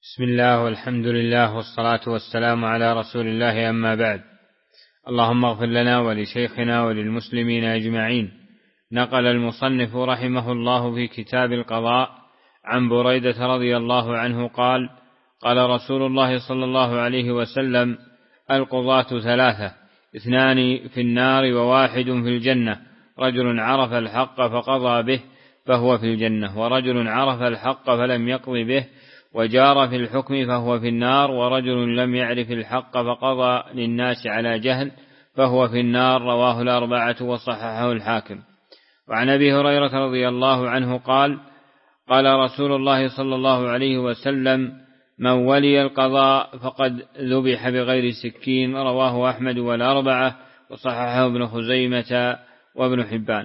بسم الله والحمد لله والصلاة والسلام على رسول الله، أما بعد. اللهم اغفر لنا ولشيخنا وللمسلمين أجمعين. نقل المصنف رحمه الله في كتاب القضاء عن بريدة رضي الله عنه قال: قال رسول الله صلى الله عليه وسلم: القضاة ثلاثة، 2 في النار و1 في الجنة، رجل عرف الحق فقضى به فهو في الجنة، ورجل عرف الحق فلم يقض به وجار في الحكم فهو في النار، ورجل لم يعرف الحق فقضى للناس على جهل فهو في النار. رواه الأربعة وصححه الحاكم. وعن أبي هريرة رضي الله عنه قال: قال رسول الله صلى الله عليه وسلم: من ولي القضاء فقد ذبح بغير سكين. رواه أحمد والأربعة وصححه ابن خزيمة وابن حبان.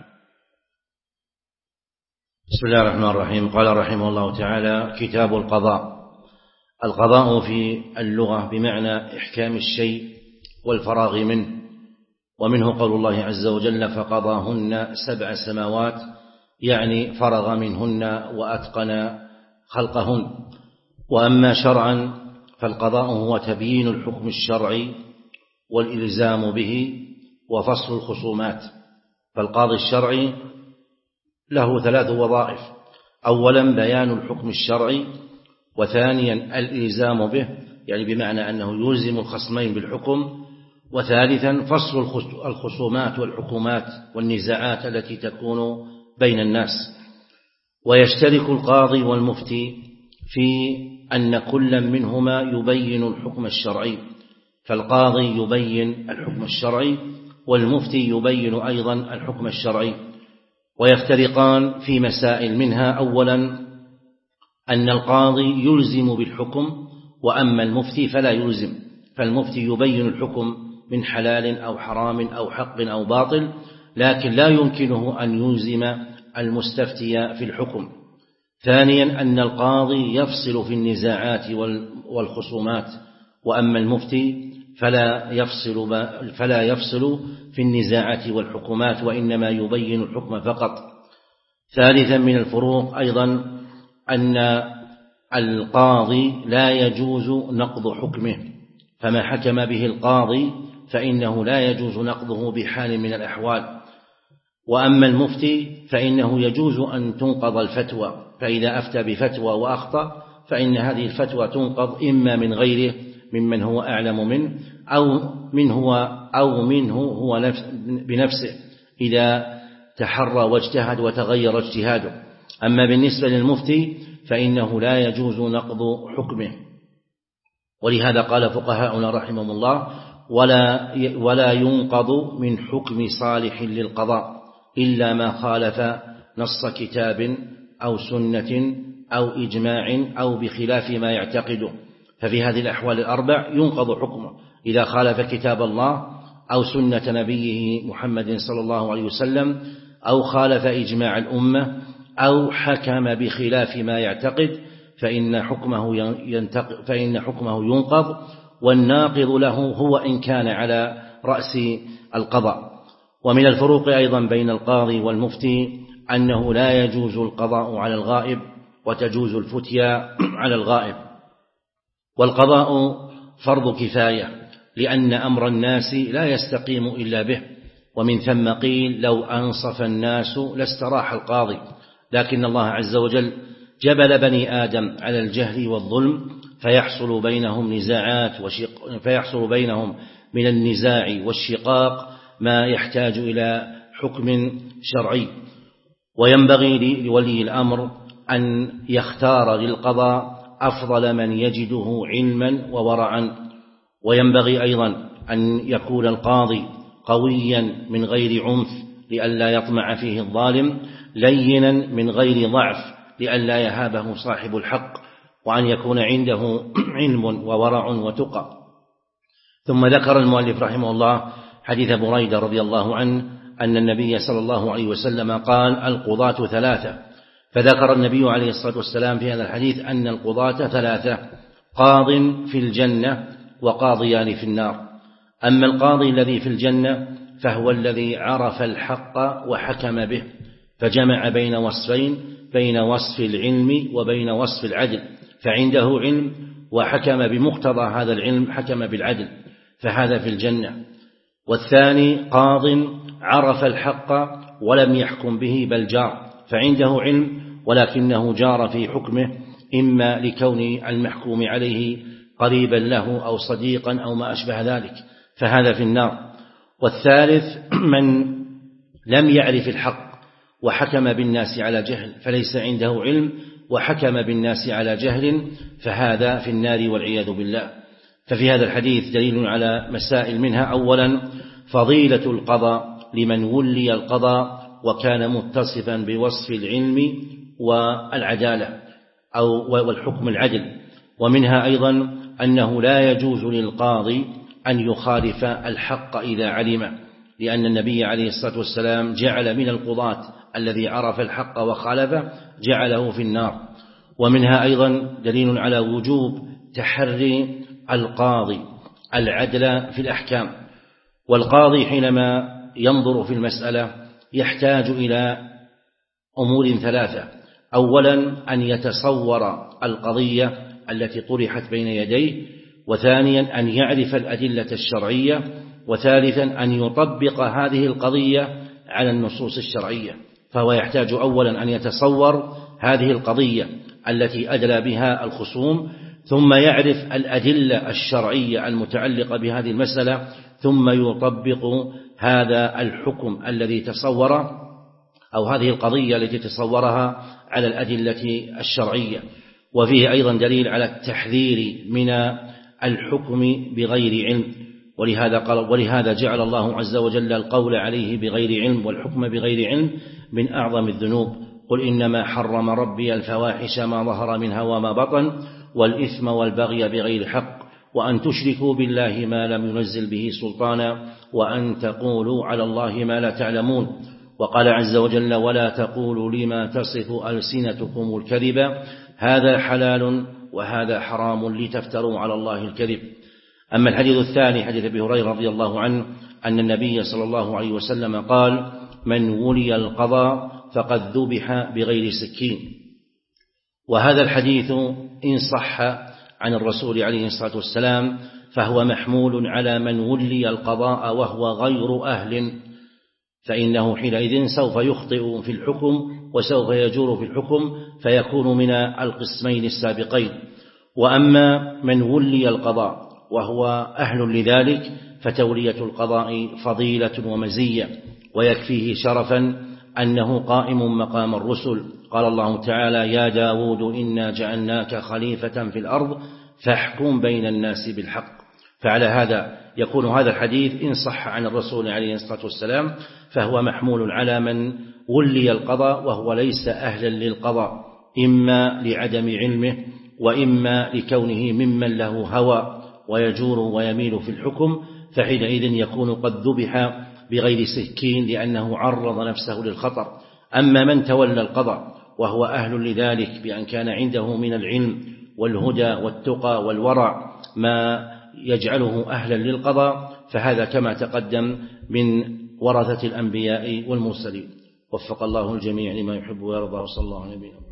بسم الله الرحمن الرحيم. قال رحمه الله تعالى: كتاب القضاء. القضاء في اللغة بمعنى إحكام الشيء والفراغ منه، ومنه قول الله عز وجل: فقضاهن 7 سماوات، يعني فرغ منهن وأتقن خلقهن. وأما شرعا فالقضاء هو تبيين الحكم الشرعي والإلزام به وفصل الخصومات. فالقاضي الشرعي له 3 وظائف: أولا بيان الحكم الشرعي، وثانيا الإلزام به، يعني بمعنى أنه يلزم الخصمين بالحكم، وثالثا فصل الخصومات والحكومات والنزاعات التي تكون بين الناس. ويشترك القاضي والمفتي في أن كل منهما يبين الحكم الشرعي، فالقاضي يبين الحكم الشرعي والمفتي يبين أيضا الحكم الشرعي. ويفترقان في مسائل، منها أولا أن القاضي يلزم بالحكم، وأما المفتي فلا يلزم، فالمفتي يبين الحكم من حلال أو حرام أو حق أو باطل، لكن لا يمكنه أن يلزم المستفتي في الحكم. ثانيا أن القاضي يفصل في النزاعات والخصومات، وأما المفتي فلا يفصل في النزاعات والحكومات، وإنما يبين الحكم فقط. ثالثا من الفروق أيضا أن القاضي لا يجوز نقض حكمه، فما حكم به القاضي فإنه لا يجوز نقضه بحال من الأحوال. وأما المفتي فإنه يجوز أن تنقض الفتوى، فإذا أفتى بفتوى وأخطأ فإن هذه الفتوى تنقض إما من غيره ممن هو أعلم منه، أو منه هو بنفسه إذا تحرى واجتهد وتغير اجتهاده. أما بالنسبة للمفتي فإنه لا يجوز نقض حكمه. ولهذا قال فقهاؤنا رحمهم الله: ولا ينقض من حكم صالح للقضاء إلا ما خالف نص كتاب أو سنة أو إجماع أو بخلاف ما يعتقده. ففي هذه الأحوال ال4 ينقض حكمه: إذا خالف كتاب الله أو سنة نبيه محمد صلى الله عليه وسلم، أو خالف إجماع الأمة، أو حكم بخلاف ما يعتقد، فإن حكمه ينقض، والناقض له هو إن كان على رأس القضاء. ومن الفروق أيضا بين القاضي والمفتي أنه لا يجوز القضاء على الغائب، وتجوز الفتيا على الغائب. والقضاء فرض كفاية، لأن أمر الناس لا يستقيم إلا به، ومن ثم قيل: لو أنصف الناس لاستراح القاضي. لكن الله عز وجل جبل بني آدم على الجهل والظلم، فيحصل بينهم من النزاع والشقاق ما يحتاج إلى حكم شرعي. وينبغي لولي الأمر أن يختار للقضاء أفضل من يجده علما وورعا. وينبغي أيضا أن يكون القاضي قويا من غير عنف لئلا يطمع فيه الظالم، لينا من غير ضعف لئلا يهابه صاحب الحق، وأن يكون عنده علم وورع وتقى. ثم ذكر المؤلف رحمه الله حديث بريدة رضي الله عنه أن النبي صلى الله عليه وسلم قال: القضاة 3. فذكر النبي عليه الصلاة والسلام في هذا الحديث أن القضاة 3: قاض في الجنة وقاضيان في النار. أما القاضي الذي في الجنة فهو الذي عرف الحق وحكم به، فجمع بين وصفين: بين وصف العلم وبين وصف العدل، فعنده علم وحكم بمقتضى هذا العلم، حكم بالعدل، فهذا في الجنة. والثاني قاض عرف الحق ولم يحكم به بل جار، فعنده علم ولكنه جار في حكمه، إما لكون المحكوم عليه قريبا له أو صديقا أو ما أشبه ذلك، فهذا في النار. والثالث من لم يعرف الحق وحكم بالناس على جهل، فليس عنده علم وحكم بالناس على جهل، فهذا في النار والعياذ بالله. ففي هذا الحديث دليل على مسائل، منها أولا فضيلة القضاء لمن ولي القضاء وكان متصفا بوصف العلم والعدالة والحكم العدل. ومنها أيضا أنه لا يجوز للقاضي أن يخالف الحق إذا علم، لأن النبي عليه الصلاة والسلام جعل من القضاة الذي عرف الحق وخالفه جعله في النار. ومنها أيضا دليل على وجوب تحري القاضي العدل في الأحكام. والقاضي حينما ينظر في المسألة يحتاج إلى أمور ثلاثة: أولا أن يتصور القضية التي طرحت بين يديه، وثانيا أن يعرف الأدلة الشرعية، وثالثا أن يطبق هذه القضية على النصوص الشرعية. فهو يحتاج أولا أن يتصور هذه القضية التي أدلى بها الخصوم، ثم يعرف الأدلة الشرعية المتعلقة بهذه المسألة، ثم يطبق هذا الحكم الذي تصوره أو هذه القضية التي تصورها على الأدلة الشرعية. وفيه أيضا دليل على التحذير من الحكم بغير علم، ولهذا جعل الله عز وجل القول عليه بغير علم والحكم بغير علم من أعظم الذنوب. قل إنما حرم ربي الفواحش ما ظهر منها وما بطن والإثم والبغي بغير حق وأن تشركوا بالله ما لم ينزل به سلطانا وأن تقولوا على الله ما لا تعلمون. وقال عز وجل: ولا تقولوا لما تصف ألسنتكم الكذب هذا حلال وهذا حرام لتفتروا على الله الكذب. أما الحديث الثاني حديث أبي هريرة رضي الله عنه أن النبي صلى الله عليه وسلم قال: من ولي القضاء فقد ذبح بغير سكين. وهذا الحديث إن صح عن الرسول عليه الصلاة والسلام فهو محمول على من ولي القضاء وهو غير أهل، فإنه حينئذ سوف يخطئ في الحكم وسوف يجور في الحكم فيكون من القسمين السابقين. وأما من ولي القضاء وهو أهل لذلك فتولية القضاء فضيلة ومزية، ويكفيه شرفا أنه قائم مقام الرسل. قال الله تعالى: يا داود إنا جعلناك خليفة في الأرض فاحكم بين الناس بالحق. فعلى هذا يكون هذا الحديث إن صح عن الرسول عليه الصلاة والسلام فهو محمول على من ولي القضاء وهو ليس أهلا للقضاء، إما لعدم علمه وإما لكونه ممن له هوى ويجور ويميل في الحكم، فحينئذ يكون قد ذبح بغير سكين لأنه عرض نفسه للخطر. أما من تولى القضاء وهو أهل لذلك بأن كان عنده من العلم والهدى والتقى والورع ما يجعله أهلا للقضاء، فهذا كما تقدم من ورثة الأنبياء والمرسلين. وفق الله الجميع لما يحب ويرضى، وصلى الله عليه وسلم.